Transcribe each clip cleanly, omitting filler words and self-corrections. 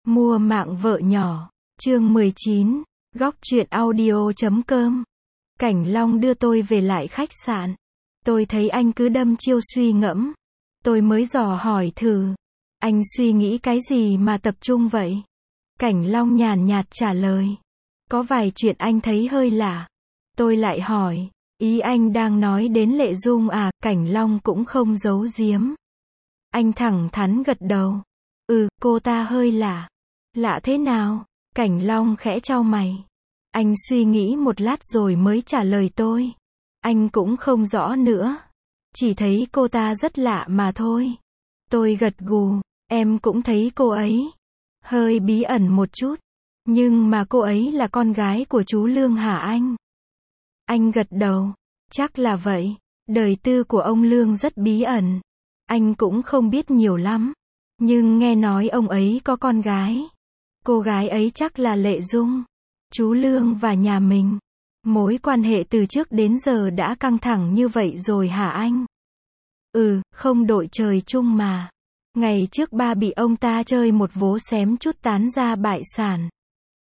Mua mạng vợ nhỏ. Chương 19. Góc truyện audio.com. Cảnh Long đưa tôi về lại khách sạn. Tôi thấy anh cứ đăm chiêu suy ngẫm. Tôi mới dò hỏi thử. Anh suy nghĩ cái gì mà tập trung vậy? Cảnh Long nhàn nhạt trả lời. Có vài chuyện anh thấy hơi lạ. Tôi lại hỏi. Ý anh đang nói đến Lệ Dung à? Cảnh Long cũng không giấu giếm. Anh thẳng thắn gật đầu. Cô ta hơi lạ. Lạ thế nào? Cảnh Long khẽ chau mày. Anh suy nghĩ một lát rồi mới trả lời tôi. Anh cũng không rõ nữa. Chỉ thấy cô ta rất lạ mà thôi. Tôi gật gù. Em cũng thấy cô ấy hơi bí ẩn một chút. Nhưng mà cô ấy là con gái của chú Lương hả anh? Anh gật đầu. Chắc là vậy. Đời tư của ông Lương rất bí ẩn. Anh cũng không biết nhiều lắm. Nhưng nghe nói ông ấy có con gái. Cô gái ấy chắc là Lệ Dung. Chú Lương và nhà mình. Mối quan hệ từ trước đến giờ đã căng thẳng như vậy rồi hả anh? Không đội trời chung mà. Ngày trước ba bị ông ta chơi một vố xém chút tán ra bại sản.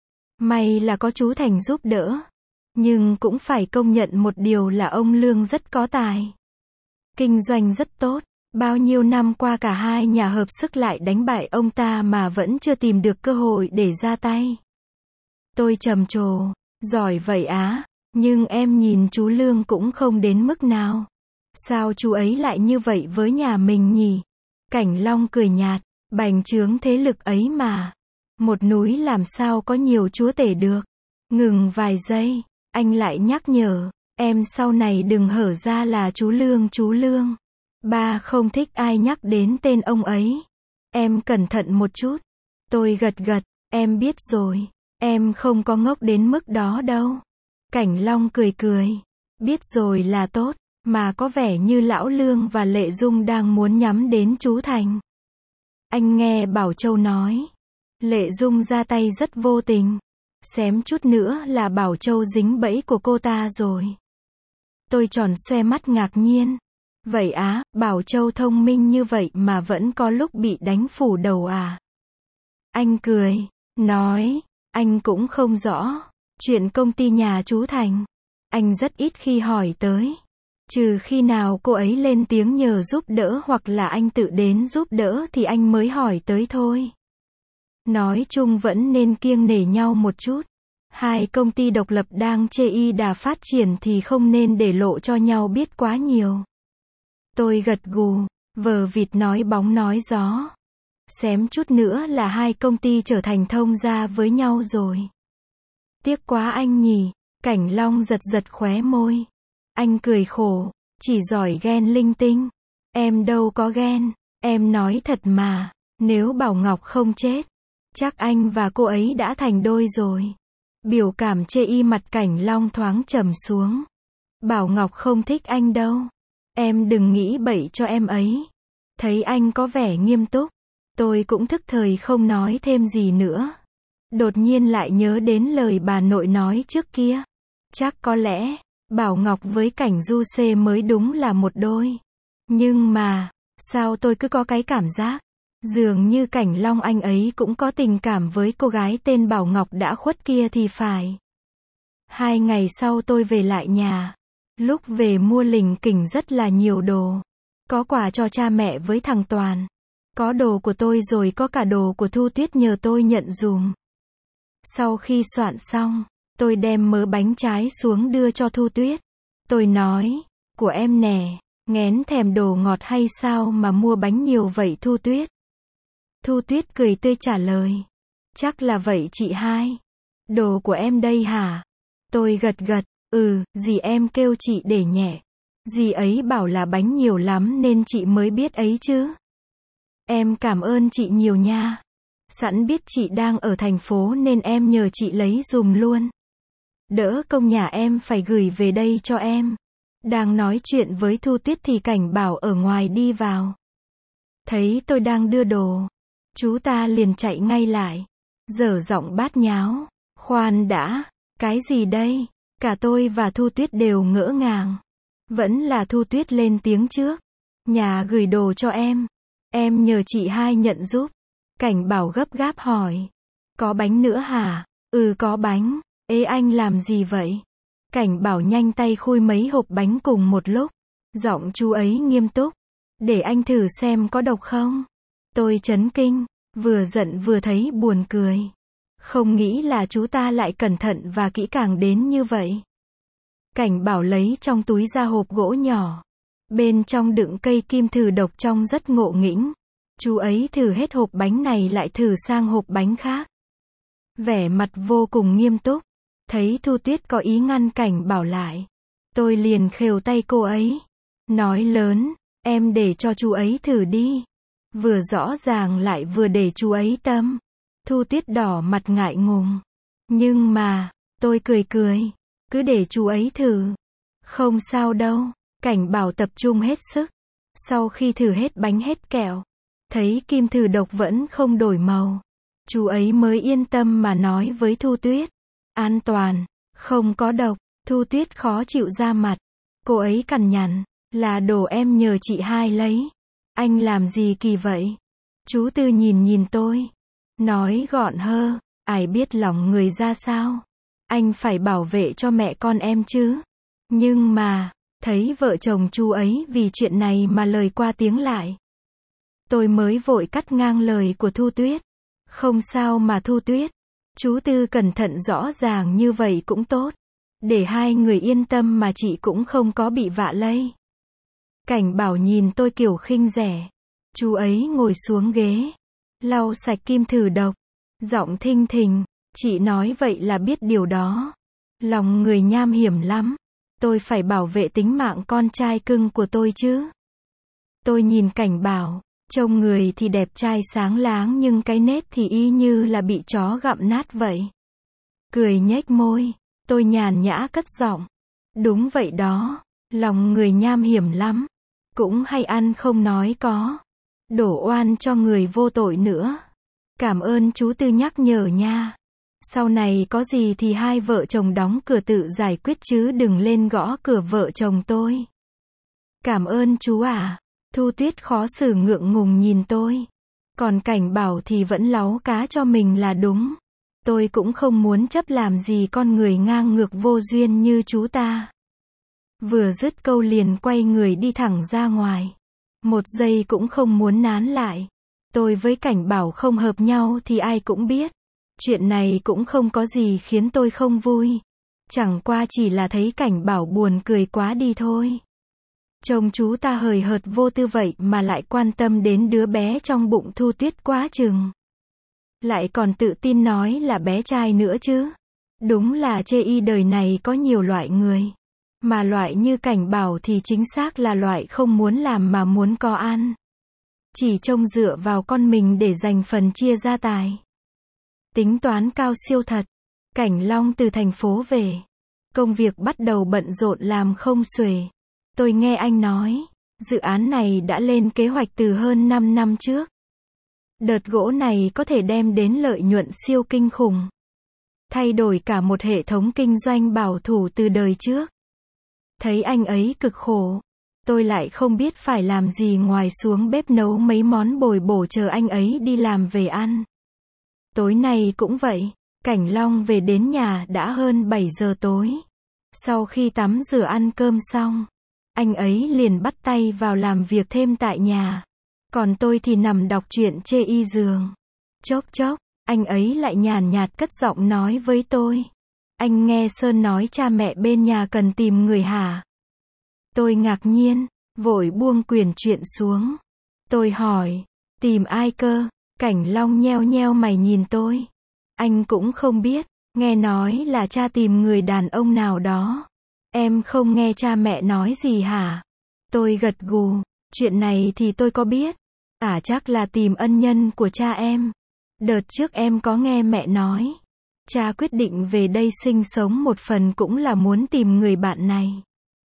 May là có chú Thành giúp đỡ. Nhưng cũng phải công nhận một điều là ông Lương rất có tài. Kinh doanh rất tốt. Bao nhiêu năm qua cả hai nhà hợp sức lại đánh bại ông ta mà vẫn chưa tìm được cơ hội để ra tay. Tôi trầm trồ. Giỏi vậy á. Nhưng em nhìn chú Lương cũng không đến mức nào. Sao chú ấy lại như vậy với nhà mình nhỉ? Cảnh Long cười nhạt. Bành trướng thế lực ấy mà. Một núi làm sao có nhiều chúa tể được. Ngừng vài giây. Anh lại nhắc nhở. Em sau này đừng hở ra là chú Lương. Ba không thích ai nhắc đến tên ông ấy. Em cẩn thận một chút. Tôi gật gật. Em biết rồi. Em không có ngốc đến mức đó đâu. Cảnh Long cười cười. Biết rồi là tốt. Mà có vẻ như lão Lương và Lệ Dung đang muốn nhắm đến chú Thành. Anh nghe Bảo Châu nói. Lệ Dung ra tay rất vô tình. Xém chút nữa là Bảo Châu dính bẫy của cô ta rồi. Tôi tròn xoe mắt ngạc nhiên. Vậy á, Bảo Châu thông minh như vậy mà vẫn có lúc bị đánh phủ đầu à? Anh cười. Nói. Anh cũng không rõ. Chuyện công ty nhà chú Thành. Anh rất ít khi hỏi tới. Trừ khi nào cô ấy lên tiếng nhờ giúp đỡ hoặc là anh tự đến giúp đỡ thì anh mới hỏi tới thôi. Nói chung vẫn nên kiêng nể nhau một chút. Hai công ty độc lập đang chê đà phát triển thì không nên để lộ cho nhau biết quá nhiều. Tôi gật gù, vờ vịt nói bóng nói gió. Xém chút nữa là hai công ty trở thành thông gia với nhau rồi. Tiếc quá anh nhỉ. Cảnh Long giật giật khóe môi. Anh cười khổ. Chỉ giỏi ghen linh tinh. Em đâu có ghen. Em nói thật mà. Nếu Bảo Ngọc không chết, chắc anh và cô ấy đã thành đôi rồi. Biểu cảm chê mặt Cảnh Long thoáng trầm xuống. Bảo Ngọc không thích anh đâu. Em đừng nghĩ bậy cho em ấy. Thấy anh có vẻ nghiêm túc. Tôi cũng thức thời không nói thêm gì nữa. Đột nhiên lại nhớ đến lời bà nội nói trước kia. Chắc có lẽ, Bảo Ngọc với Cảnh Du Xê mới đúng là một đôi. Nhưng mà, sao tôi cứ có cái cảm giác. Dường như Cảnh Long anh ấy cũng có tình cảm với cô gái tên Bảo Ngọc đã khuất kia thì phải. 2 ngày sau tôi về lại nhà. Lúc về mua lỉnh kỉnh rất là nhiều đồ. Có quà cho cha mẹ với thằng Toàn. Có đồ của tôi rồi có cả đồ của Thu Tuyết nhờ tôi nhận dùm. Sau khi soạn xong, tôi đem mớ bánh trái xuống đưa cho Thu Tuyết. Tôi nói, của em nè, nghén thèm đồ ngọt hay sao mà mua bánh nhiều vậy Thu Tuyết? Thu Tuyết cười tươi trả lời. Chắc là vậy chị hai. Đồ của em đây hả? Tôi gật gật. Dì em kêu chị để nhẹ. Dì ấy bảo là bánh nhiều lắm nên chị mới biết ấy chứ. Em cảm ơn chị nhiều nha. Sẵn biết chị đang ở thành phố nên em nhờ chị lấy dùm luôn. Đỡ công nhà em phải gửi về đây cho em. Đang nói chuyện với Thu Tuyết thì Cảnh Bảo ở ngoài đi vào. Thấy tôi đang đưa đồ. Chú ta liền chạy ngay lại. Dở giọng bát nháo. Khoan đã. Cái gì đây? Cả tôi và Thu Tuyết đều ngỡ ngàng. Vẫn là Thu Tuyết lên tiếng trước. Nhà gửi đồ cho em. Em nhờ chị hai nhận giúp. Cảnh Bảo gấp gáp hỏi. Có bánh nữa hả? Ừ có bánh. Ê anh làm gì vậy? Cảnh Bảo nhanh tay khui mấy hộp bánh cùng một lúc. Giọng chú ấy nghiêm túc. Để anh thử xem có độc không? Tôi chấn kinh, vừa giận vừa thấy buồn cười. Không nghĩ là chú ta lại cẩn thận và kỹ càng đến như vậy. Cảnh Bảo lấy trong túi ra hộp gỗ nhỏ. Bên trong đựng cây kim thử độc trông rất ngộ nghĩnh. Chú ấy thử hết hộp bánh này lại thử sang hộp bánh khác. Vẻ mặt vô cùng nghiêm túc. Thấy Thu Tuyết có ý ngăn Cảnh Bảo lại. Tôi liền khều tay cô ấy. Nói lớn, em để cho chú ấy thử đi. Vừa rõ ràng lại vừa để chú ấy tâm. Thu Tuyết đỏ mặt ngại ngùng. Nhưng mà, tôi cười cười. Cứ để chú ấy thử. Không sao đâu. Cảnh Bảo tập trung hết sức. Sau khi thử hết bánh hết kẹo. Thấy kim thử độc vẫn không đổi màu. Chú ấy mới yên tâm mà nói với Thu Tuyết. An toàn, không có độc. Thu Tuyết khó chịu ra mặt. Cô ấy cằn nhằn. Là đồ em nhờ chị hai lấy. Anh làm gì kỳ vậy? Chú Tư nhìn tôi. Nói gọn hơ. Ai biết lòng người ra sao? Anh phải bảo vệ cho mẹ con em chứ. Nhưng mà, thấy vợ chồng chú ấy vì chuyện này mà lời qua tiếng lại. Tôi mới vội cắt ngang lời của Thu Tuyết. Không sao mà Thu Tuyết. Chú Tư cẩn thận rõ ràng như vậy cũng tốt. Để hai người yên tâm mà chị cũng không có bị vạ lây. Cảnh Bảo nhìn tôi kiểu khinh rẻ. Chú ấy ngồi xuống ghế. Lau sạch kim thử độc. Giọng thinh thình. Chị nói vậy là biết điều đó. Lòng người nham hiểm lắm. Tôi phải bảo vệ tính mạng con trai cưng của tôi chứ. Tôi nhìn Cảnh Bảo. Trông người thì đẹp trai sáng láng nhưng cái nết thì y như là bị chó gặm nát vậy. Cười nhếch môi. Tôi nhàn nhã cất giọng. Đúng vậy đó. Lòng người nham hiểm lắm. Cũng hay ăn không nói có. Đổ oan cho người vô tội nữa. Cảm ơn chú Tư nhắc nhở nha. Sau này có gì thì hai vợ chồng đóng cửa tự giải quyết chứ đừng lên gõ cửa vợ chồng tôi. Cảm ơn chú ạ. Thu Tuyết khó xử ngượng ngùng nhìn tôi. Còn Cảnh Bảo thì vẫn láu cá cho mình là đúng. Tôi cũng không muốn chấp làm gì con người ngang ngược vô duyên như chú ta. Vừa dứt câu liền quay người đi thẳng ra ngoài. Một giây cũng không muốn nán lại. Tôi với Cảnh Bảo không hợp nhau thì ai cũng biết. Chuyện này cũng không có gì khiến tôi không vui. Chẳng qua chỉ là thấy Cảnh Bảo buồn cười quá đi thôi. Chồng chú ta hời hợt vô tư vậy mà lại quan tâm đến đứa bé trong bụng Thu Tuyết quá chừng. Lại còn tự tin nói là bé trai nữa chứ. Đúng là chê y đời này có nhiều loại người. Mà loại như Cảnh Bảo thì chính xác là loại không muốn làm mà muốn có ăn. Chỉ trông dựa vào con mình để giành phần chia gia tài. Tính toán cao siêu thật. Cảnh Long từ thành phố về. Công việc bắt đầu bận rộn làm không xuể. Tôi nghe anh nói, dự án này đã lên kế hoạch từ hơn 5 năm trước. Đợt gỗ này có thể đem đến lợi nhuận siêu kinh khủng. Thay đổi cả một hệ thống kinh doanh bảo thủ từ đời trước. Thấy anh ấy cực khổ. Tôi lại không biết phải làm gì ngoài xuống bếp nấu mấy món bồi bổ chờ anh ấy đi làm về ăn. Tối nay cũng vậy. Cảnh Long về đến nhà đã hơn 7 giờ tối. Sau khi tắm rửa ăn cơm xong, anh ấy liền bắt tay vào làm việc thêm tại nhà. Còn tôi thì nằm đọc truyện chê y giường. Chốc chốc, anh ấy lại nhàn nhạt cất giọng nói với tôi. Anh nghe Sơn nói cha mẹ bên nhà cần tìm người hả? Tôi ngạc nhiên, vội buông quyển truyện xuống. Tôi hỏi, tìm ai cơ? Cảnh Long nheo nheo mày nhìn tôi. Anh cũng không biết, nghe nói là cha tìm người đàn ông nào đó. Em không nghe cha mẹ nói gì hả? Tôi gật gù, chuyện này thì tôi có biết. Chắc là tìm ân nhân của cha em. Đợt trước em có nghe mẹ nói. Cha quyết định về đây sinh sống một phần cũng là muốn tìm người bạn này.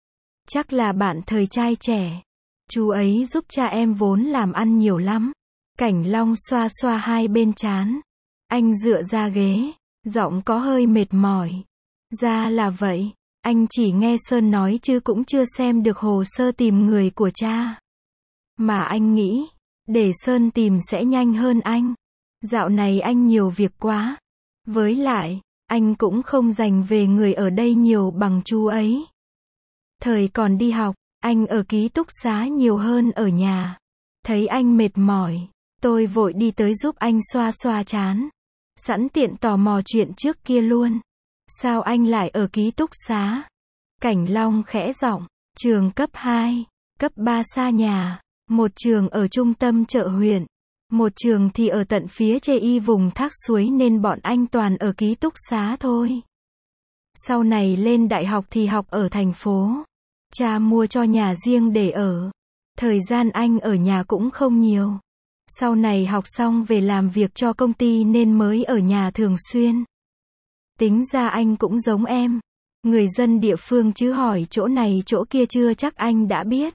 Chắc là bạn thời trai trẻ. Chú ấy giúp cha em vốn làm ăn nhiều lắm. Cảnh Long xoa xoa hai bên trán. Anh dựa ra ghế, giọng có hơi mệt mỏi. Ra là vậy, anh chỉ nghe Sơn nói chứ cũng chưa xem được hồ sơ tìm người của cha. Mà anh nghĩ, để Sơn tìm sẽ nhanh hơn anh. Dạo này anh nhiều việc quá. Với lại, anh cũng không dành về người ở đây nhiều bằng chú ấy. Thời còn đi học, anh ở ký túc xá nhiều hơn ở nhà. Thấy anh mệt mỏi, tôi vội đi tới giúp anh xoa xoa trán. Sẵn tiện tò mò chuyện trước kia luôn. Sao anh lại ở ký túc xá? Cảnh Long khẽ giọng, trường cấp 2, cấp 3 xa nhà, một trường ở trung tâm chợ huyện, một trường thì ở tận phía chê y vùng thác suối nên bọn anh toàn ở ký túc xá thôi. Sau này lên đại học thì học ở thành phố. Cha mua cho nhà riêng để ở. Thời gian anh ở nhà cũng không nhiều. Sau này học xong về làm việc cho công ty nên mới ở nhà thường xuyên. Tính ra anh cũng giống em. Người dân địa phương chứ hỏi chỗ này chỗ kia chưa chắc anh đã biết.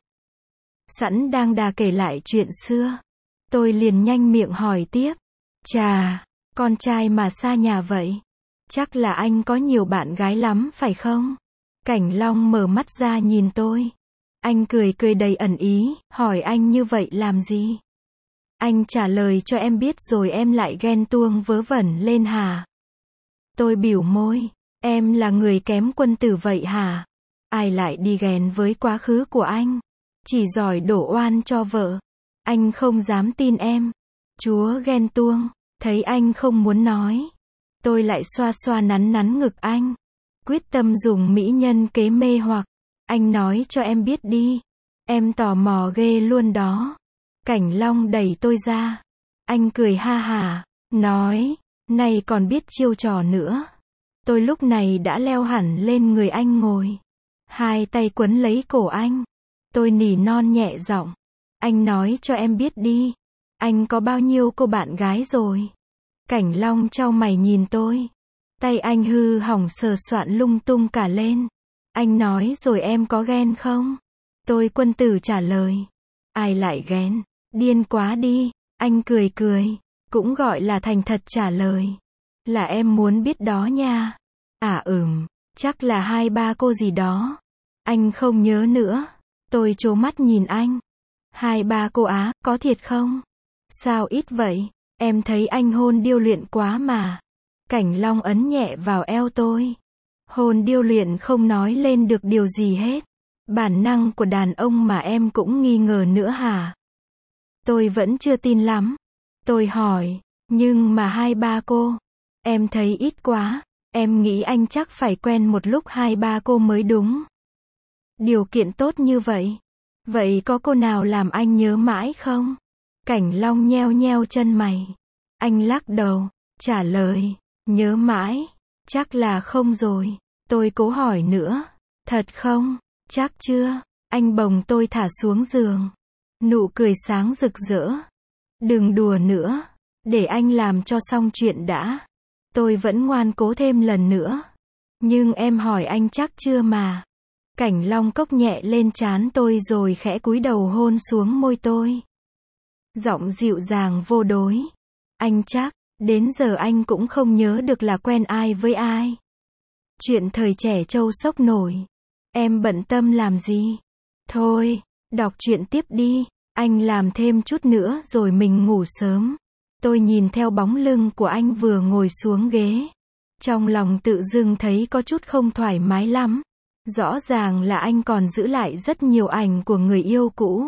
Sẵn đang đà kể lại chuyện xưa. Tôi liền nhanh miệng hỏi tiếp. Chà, con trai mà xa nhà vậy. Chắc là anh có nhiều bạn gái lắm phải không? Cảnh Long mở mắt ra nhìn tôi. Anh cười cười đầy ẩn ý, hỏi anh như vậy làm gì? Anh trả lời cho em biết rồi em lại ghen tuông vớ vẩn lên hả? Tôi bỉu môi. Em là người kém quân tử vậy hả? Ai lại đi ghen với quá khứ của anh? Chỉ giỏi đổ oan cho vợ. Anh không dám tin em. Chúa ghen tuông. Thấy anh không muốn nói. Tôi lại xoa xoa nắn nắn ngực anh. Quyết tâm dùng mỹ nhân kế mê hoặc. Anh nói cho em biết đi. Em tò mò ghê luôn đó. Cảnh Long đẩy tôi ra. Anh cười ha hả. Nói. Này còn biết chiêu trò nữa. Tôi lúc này đã leo hẳn lên người anh ngồi. Hai tay quấn lấy cổ anh. Tôi nỉ non nhẹ giọng. Anh nói cho em biết đi. Anh có bao nhiêu cô bạn gái rồi? Cảnh Long chau mày nhìn tôi. Tay anh hư hỏng sờ soạn lung tung cả lên. Anh nói rồi em có ghen không? Tôi quân tử trả lời. Ai lại ghen? Điên quá đi. Anh cười cười. Cũng gọi là thành thật trả lời. Là em muốn biết đó nha. À chắc là 2-3 cô gì đó. Anh không nhớ nữa. Tôi trố mắt nhìn anh. 2-3 cô á, có thiệt không? Sao ít vậy? Em thấy anh hôn điêu luyện quá mà. Cảnh Long ấn nhẹ vào eo tôi. Hôn điêu luyện không nói lên được điều gì hết. Bản năng của đàn ông mà em cũng nghi ngờ nữa hả? Tôi vẫn chưa tin lắm. Tôi hỏi, nhưng mà 2-3 cô, em thấy ít quá. Em nghĩ anh chắc phải quen một lúc 2-3 cô mới đúng. Điều kiện tốt như vậy. Vậy có cô nào làm anh nhớ mãi không? Cảnh Long nheo nheo chân mày. Anh lắc đầu, trả lời, nhớ mãi. Chắc là không rồi. Tôi cố hỏi nữa. Thật không? Chắc chưa? Anh bồng tôi thả xuống giường. Nụ cười sáng rực rỡ. Đừng đùa nữa. Để anh làm cho xong chuyện đã. Tôi vẫn ngoan cố thêm lần nữa. Nhưng em hỏi anh chắc chưa mà. Cảnh Long cốc nhẹ lên trán tôi rồi khẽ cúi đầu hôn xuống môi tôi. Giọng dịu dàng vô đối. Anh chắc, đến giờ anh cũng không nhớ được là quen ai với ai. Chuyện thời trẻ trâu sốc nổi. Em bận tâm làm gì? Thôi, đọc truyện tiếp đi. Anh làm thêm chút nữa rồi mình ngủ sớm. Tôi nhìn theo bóng lưng của anh vừa ngồi xuống ghế. Trong lòng tự dưng thấy có chút không thoải mái lắm. Rõ ràng là anh còn giữ lại rất nhiều ảnh của người yêu cũ.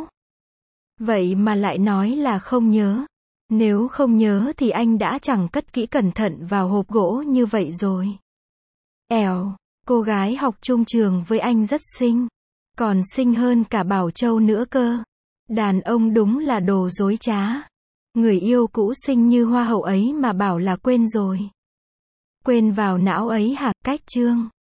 Vậy mà lại nói là không nhớ. Nếu không nhớ thì anh đã chẳng cất kỹ cẩn thận vào hộp gỗ như vậy rồi. Cô gái học chung trường với anh rất xinh. Còn xinh hơn cả Bảo Châu nữa cơ. Đàn ông đúng là đồ dối trá. Người yêu cũ xinh như hoa hậu ấy mà bảo là quên rồi. Quên vào não ấy hả? Cách chương